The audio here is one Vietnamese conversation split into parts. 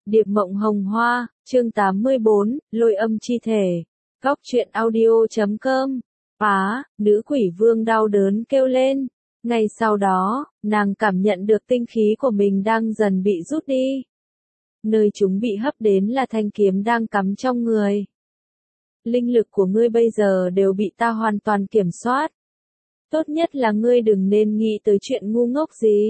Điệp Mộng Hồng Hoa, chương 84, Lôi âm chi thể. Góc truyện audio.com. Nữ quỷ vương đau đớn kêu lên. Ngay sau đó, nàng cảm nhận được tinh khí của mình đang dần bị rút đi. Nơi chúng bị hấp đến là thanh kiếm đang cắm trong người. Linh lực của ngươi bây giờ đều bị ta hoàn toàn kiểm soát. Tốt nhất là ngươi đừng nên nghĩ tới chuyện ngu ngốc gì.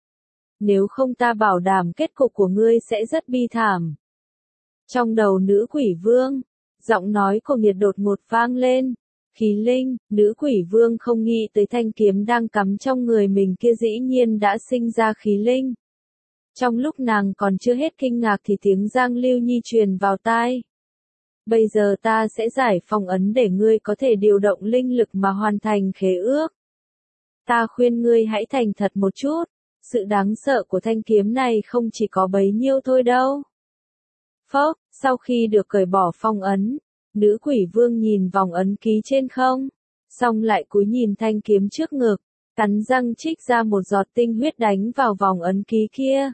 Nếu không ta bảo đảm kết cục của ngươi sẽ rất bi thảm. Trong đầu nữ quỷ vương, giọng nói của Nghiệt đột ngột vang lên. Khí linh, nữ quỷ vương không nghĩ tới thanh kiếm đang cắm trong người mình kia dĩ nhiên đã sinh ra khí linh. Trong lúc nàng còn chưa hết kinh ngạc thì tiếng Giang Lưu Nhi truyền vào tai. Bây giờ ta sẽ giải phong ấn để ngươi có thể điều động linh lực mà hoàn thành khế ước. Ta khuyên ngươi hãy thành thật một chút. Sự đáng sợ của thanh kiếm này không chỉ có bấy nhiêu thôi đâu. Phốc, sau khi được cởi bỏ phong ấn, nữ quỷ vương nhìn vòng ấn ký trên không, xong lại cúi nhìn thanh kiếm trước ngực, cắn răng trích ra một giọt tinh huyết đánh vào vòng ấn ký kia.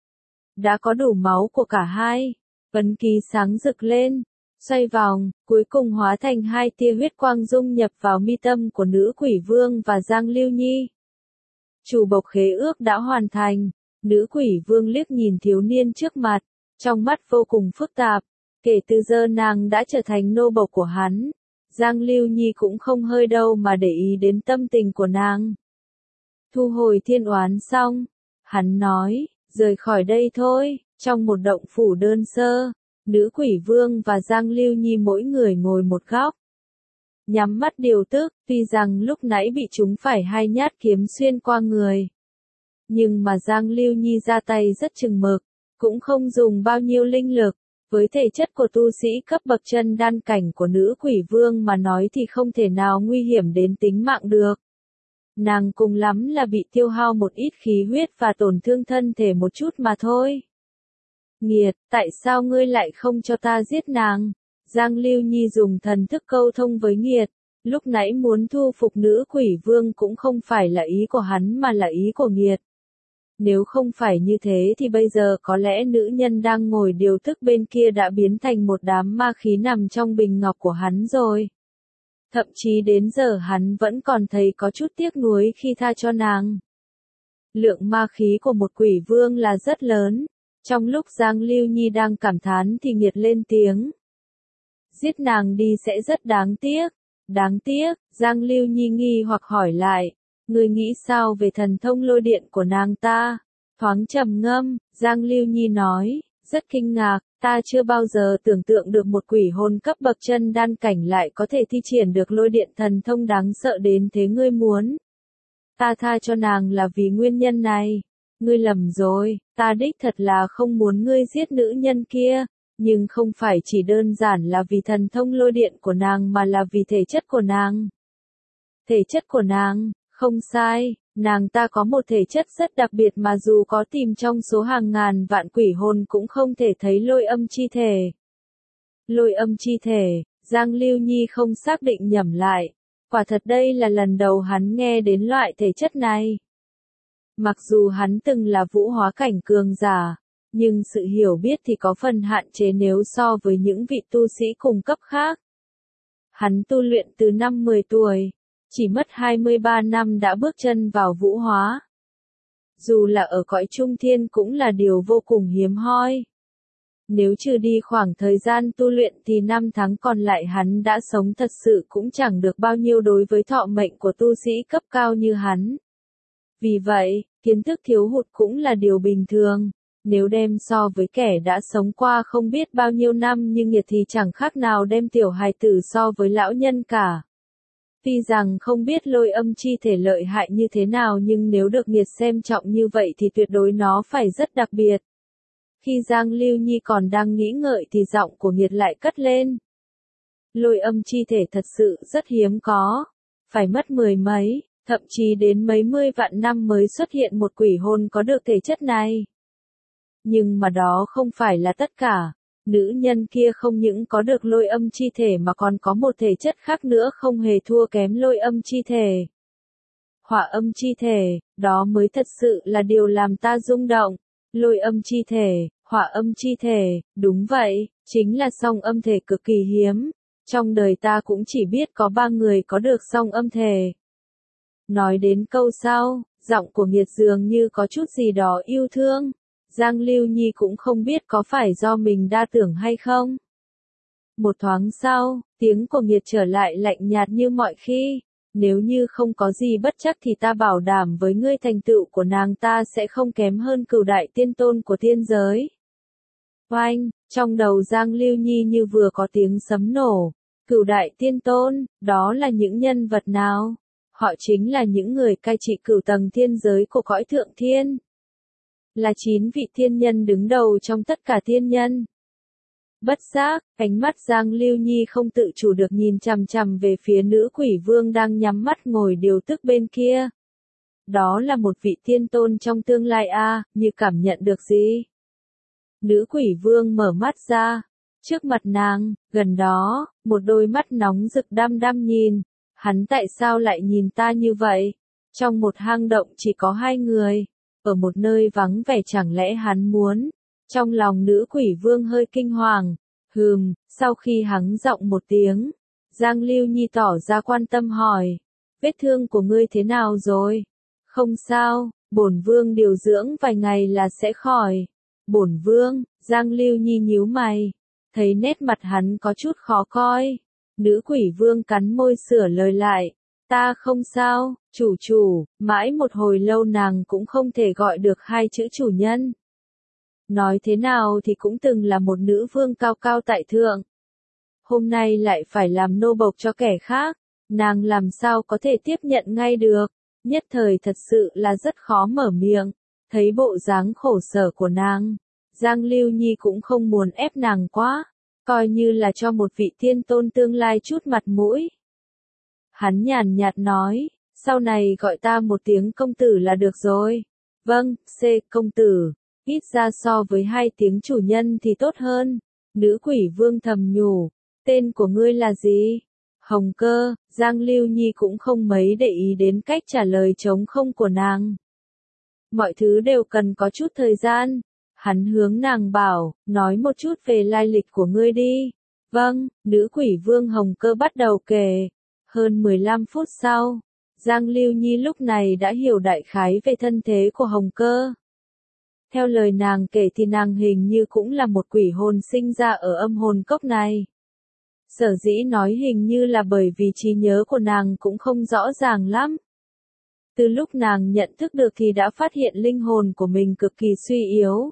Đã có đủ máu của cả hai, ấn ký sáng rực lên, xoay vòng, cuối cùng hóa thành hai tia huyết quang dung nhập vào mi tâm của nữ quỷ vương và Giang Lưu Nhi. Chủ bộc khế ước đã hoàn thành, nữ quỷ vương liếc nhìn thiếu niên trước mặt, trong mắt vô cùng phức tạp, kể từ giờ nàng đã trở thành nô bộc của hắn, Giang Lưu Nhi cũng không hơi đâu mà để ý đến tâm tình của nàng. Thu hồi thiên oán xong, hắn nói, rời khỏi đây thôi, trong một động phủ đơn sơ, nữ quỷ vương và Giang Lưu Nhi mỗi người ngồi một góc. Nhắm mắt điều tức, tuy rằng lúc nãy bị chúng phải hai nhát kiếm xuyên qua người. Nhưng mà Giang Lưu Nhi ra tay rất chừng mực, cũng không dùng bao nhiêu linh lực, với thể chất của tu sĩ cấp bậc chân đan cảnh của nữ quỷ vương mà nói thì không thể nào nguy hiểm đến tính mạng được. Nàng cùng lắm là bị tiêu hao một ít khí huyết và tổn thương thân thể một chút mà thôi. Nghiệt, tại sao ngươi lại không cho ta giết nàng? Giang Lưu Nhi dùng thần thức câu thông với Nghiệt, lúc nãy muốn thu phục nữ quỷ vương cũng không phải là ý của hắn mà là ý của Nghiệt. Nếu không phải như thế thì bây giờ có lẽ nữ nhân đang ngồi điều tức bên kia đã biến thành một đám ma khí nằm trong bình ngọc của hắn rồi. Thậm chí đến giờ hắn vẫn còn thấy có chút tiếc nuối khi tha cho nàng. Lượng ma khí của một quỷ vương là rất lớn. Trong lúc Giang Lưu Nhi đang cảm thán thì Nghiệt lên tiếng. Giết nàng đi sẽ rất đáng tiếc. Đáng tiếc, Giang Lưu Nhi nghi hoặc hỏi lại. Ngươi nghĩ sao về thần thông lôi điện của nàng ta? Thoáng trầm ngâm, Giang Lưu Nhi nói, rất kinh ngạc, ta chưa bao giờ tưởng tượng được một quỷ hồn cấp bậc chân đan cảnh lại có thể thi triển được lôi điện thần thông đáng sợ đến thế ngươi muốn. Ta tha cho nàng là vì nguyên nhân này. Ngươi lầm rồi, ta đích thật là không muốn ngươi giết nữ nhân kia, nhưng không phải chỉ đơn giản là vì thần thông lôi điện của nàng mà là vì thể chất của nàng. Thể chất của nàng, không sai, nàng ta có một thể chất rất đặc biệt mà dù có tìm trong số hàng ngàn vạn quỷ hồn cũng không thể thấy lôi âm chi thể. Lôi âm chi thể, Giang Lưu Nhi không xác định nhẩm lại, quả thật đây là lần đầu hắn nghe đến loại thể chất này. Mặc dù hắn từng là vũ hóa cảnh cường giả, nhưng sự hiểu biết thì có phần hạn chế nếu so với những vị tu sĩ cùng cấp khác. Hắn tu luyện từ năm 10 tuổi, chỉ mất 23 năm đã bước chân vào vũ hóa. Dù là ở cõi trung thiên cũng là điều vô cùng hiếm hoi. Nếu trừ đi khoảng thời gian tu luyện thì 5 tháng còn lại hắn đã sống thật sự cũng chẳng được bao nhiêu đối với thọ mệnh của tu sĩ cấp cao như hắn. Vì vậy, kiến thức thiếu hụt cũng là điều bình thường. Nếu đem so với kẻ đã sống qua không biết bao nhiêu năm như Nghiệt thì chẳng khác nào đem tiểu hài tử so với lão nhân cả. Tuy rằng không biết lôi âm chi thể lợi hại như thế nào nhưng nếu được Nghiệt xem trọng như vậy thì tuyệt đối nó phải rất đặc biệt. Khi Giang Lưu Nhi còn đang nghĩ ngợi thì giọng của Nghiệt lại cất lên. Lôi âm chi thể thật sự rất hiếm có. Phải mất mười mấy, thậm chí đến mấy mươi vạn năm mới xuất hiện một quỷ hồn có được thể chất này. Nhưng mà đó không phải là tất cả. Nữ nhân kia không những có được lôi âm chi thể mà còn có một thể chất khác nữa không hề thua kém lôi âm chi thể. Hỏa âm chi thể, đó mới thật sự là điều làm ta rung động. Lôi âm chi thể, Hỏa âm chi thể, đúng vậy, chính là song âm thể cực kỳ hiếm. Trong đời ta cũng chỉ biết có 3 người có được song âm thể. Nói đến câu sau, giọng của Nghiệt dường như có chút gì đó yêu thương. Giang Lưu Nhi cũng không biết có phải do mình đa tưởng hay không. Một thoáng sau, tiếng của Nghiệt trở lại lạnh nhạt như mọi khi. Nếu như không có gì bất chắc thì ta bảo đảm với ngươi thành tựu của nàng ta sẽ không kém hơn Cửu đại tiên tôn của thiên giới. Oanh, trong đầu Giang Lưu Nhi như vừa có tiếng sấm nổ. Cửu đại tiên tôn, đó là những nhân vật nào? Họ chính là những người cai trị cửu tầng thiên giới của cõi thượng thiên. Là 9 vị thiên nhân đứng đầu trong tất cả thiên nhân. Bất giác, ánh mắt Giang Lưu Nhi không tự chủ được nhìn chằm chằm về phía nữ quỷ vương đang nhắm mắt ngồi điều tức bên kia. Đó là một vị thiên tôn trong tương lai như cảm nhận được gì? Nữ quỷ vương mở mắt ra. Trước mặt nàng, gần đó, một đôi mắt nóng rực đăm đăm nhìn. Hắn tại sao lại nhìn ta như vậy? Trong một hang động chỉ có 2 người. Ở một nơi vắng vẻ chẳng lẽ hắn muốn? Trong lòng nữ quỷ vương hơi kinh hoàng. Sau khi hắn giọng một tiếng, Giang Lưu Nhi tỏ ra quan tâm hỏi. Vết thương của ngươi thế nào rồi? Không sao, bổn vương điều dưỡng vài ngày là sẽ khỏi. Bổn vương, Giang Lưu Nhi nhíu mày. Thấy nét mặt hắn có chút khó coi. Nữ quỷ vương cắn môi sửa lời lại. Ta không sao, chủ, mãi một hồi lâu nàng cũng không thể gọi được 2 chữ chủ nhân. Nói thế nào thì cũng từng là một nữ vương cao cao tại thượng. Hôm nay lại phải làm nô bộc cho kẻ khác, nàng làm sao có thể tiếp nhận ngay được, nhất thời thật sự là rất khó mở miệng. Thấy bộ dáng khổ sở của nàng, Giang Lưu Nhi cũng không muốn ép nàng quá, coi như là cho một vị thiên tôn tương lai chút mặt mũi. Hắn nhàn nhạt nói, sau này gọi ta một tiếng công tử là được rồi. Vâng, công tử. Ít ra so với 2 tiếng chủ nhân thì tốt hơn. Nữ quỷ vương thầm nhủ. Tên của ngươi là gì? Hồng Cơ. Giang Lưu Nhi cũng không mấy để ý đến cách trả lời trống không của nàng. Mọi thứ đều cần có chút thời gian. Hắn hướng nàng bảo, nói một chút về lai lịch của ngươi đi. Vâng, nữ quỷ vương Hồng Cơ bắt đầu kể. Hơn 15 phút sau, Giang Lưu Nhi lúc này đã hiểu đại khái về thân thế của Hồng Cơ. Theo lời nàng kể thì nàng hình như cũng là một quỷ hồn sinh ra ở âm hồn cốc này. Sở dĩ nói hình như là bởi vì trí nhớ của nàng cũng không rõ ràng lắm. Từ lúc nàng nhận thức được thì đã phát hiện linh hồn của mình cực kỳ suy yếu.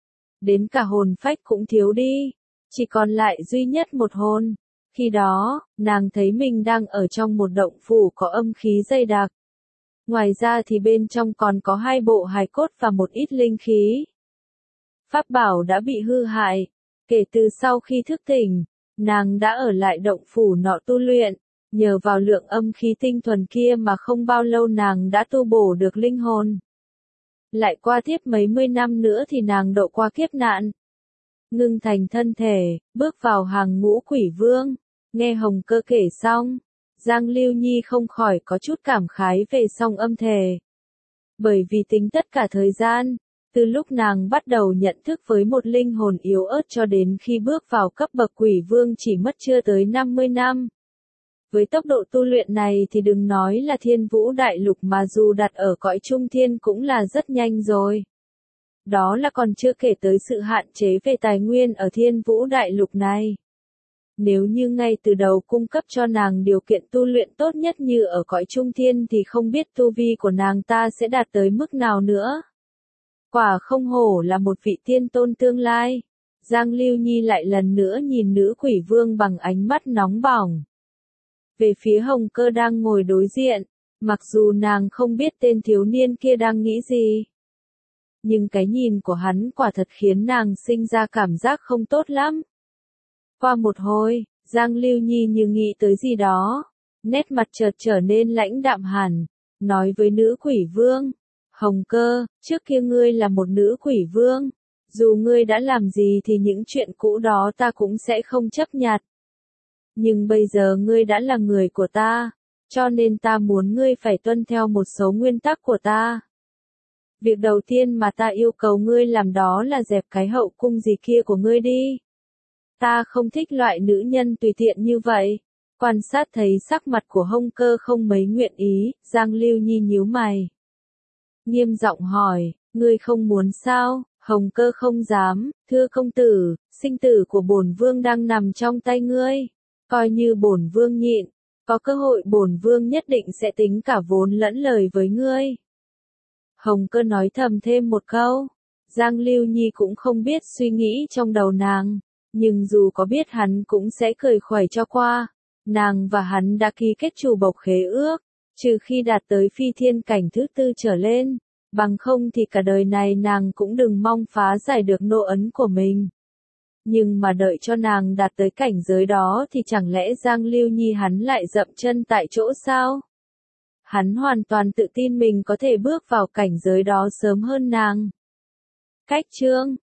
Đến cả hồn phách cũng thiếu đi, chỉ còn lại duy nhất một hồn. Khi đó, nàng thấy mình đang ở trong một động phủ có âm khí dày đặc. Ngoài ra thì bên trong còn có 2 bộ hài cốt và một ít linh khí. Pháp bảo đã bị hư hại. Kể từ sau khi thức tỉnh, nàng đã ở lại động phủ nọ tu luyện. Nhờ vào lượng âm khí tinh thuần kia mà không bao lâu nàng đã tu bổ được linh hồn. Lại qua tiếp mấy mươi năm nữa thì nàng độ qua kiếp nạn. Ngưng thành thân thể, bước vào hàng ngũ quỷ vương. Nghe Hồng Cơ kể xong, Giang Lưu Nhi không khỏi có chút cảm khái về song âm thể. Bởi vì tính tất cả thời gian, từ lúc nàng bắt đầu nhận thức với một linh hồn yếu ớt cho đến khi bước vào cấp bậc quỷ vương chỉ mất chưa tới 50 năm. Với tốc độ tu luyện này thì đừng nói là Thiên Vũ Đại Lục mà dù đặt ở cõi trung thiên cũng là rất nhanh rồi. Đó là còn chưa kể tới sự hạn chế về tài nguyên ở Thiên Vũ Đại Lục này. Nếu như ngay từ đầu cung cấp cho nàng điều kiện tu luyện tốt nhất như ở cõi trung thiên thì không biết tu vi của nàng ta sẽ đạt tới mức nào nữa. Quả không hổ là một vị tiên tôn tương lai. Giang Lưu Nhi lại lần nữa nhìn nữ quỷ vương bằng ánh mắt nóng bỏng. Về phía Hồng Cơ đang ngồi đối diện, mặc dù nàng không biết tên thiếu niên kia đang nghĩ gì. Nhưng cái nhìn của hắn quả thật khiến nàng sinh ra cảm giác không tốt lắm. Qua một hồi, Giang Lưu Nhi như nghĩ tới gì đó, nét mặt chợt trở nên lãnh đạm hẳn, nói với nữ quỷ vương, Hồng Cơ, trước kia ngươi là một nữ quỷ vương, dù ngươi đã làm gì thì những chuyện cũ đó ta cũng sẽ không chấp nhặt. Nhưng bây giờ ngươi đã là người của ta, cho nên ta muốn ngươi phải tuân theo một số nguyên tắc của ta. Việc đầu tiên mà ta yêu cầu ngươi làm đó là dẹp cái hậu cung gì kia của ngươi đi. Ta không thích loại nữ nhân tùy tiện như vậy. Quan sát thấy sắc mặt của Hồng Cơ không mấy nguyện ý, Giang Lưu Nhi nhíu mày. Nghiêm giọng hỏi, ngươi không muốn sao? Hồng Cơ không dám, thưa công tử, sinh tử của bổn vương đang nằm trong tay ngươi. Coi như bổn vương nhịn, có cơ hội bổn vương nhất định sẽ tính cả vốn lẫn lời với ngươi. Hồng Cơ nói thầm thêm một câu. Giang Lưu Nhi cũng không biết suy nghĩ trong đầu nàng, nhưng dù có biết hắn cũng sẽ cười khuẩy cho qua. Nàng và hắn đã ký kết chủ bộc khế ước, trừ khi đạt tới phi thiên cảnh thứ 4 trở lên, bằng không thì cả đời này nàng cũng đừng mong phá giải được nô ấn của mình. Nhưng mà đợi cho nàng đạt tới cảnh giới đó thì chẳng lẽ Giang Lưu Nhi hắn lại dậm chân tại chỗ sao? Hắn hoàn toàn tự tin mình có thể bước vào cảnh giới đó sớm hơn nàng. Cách chương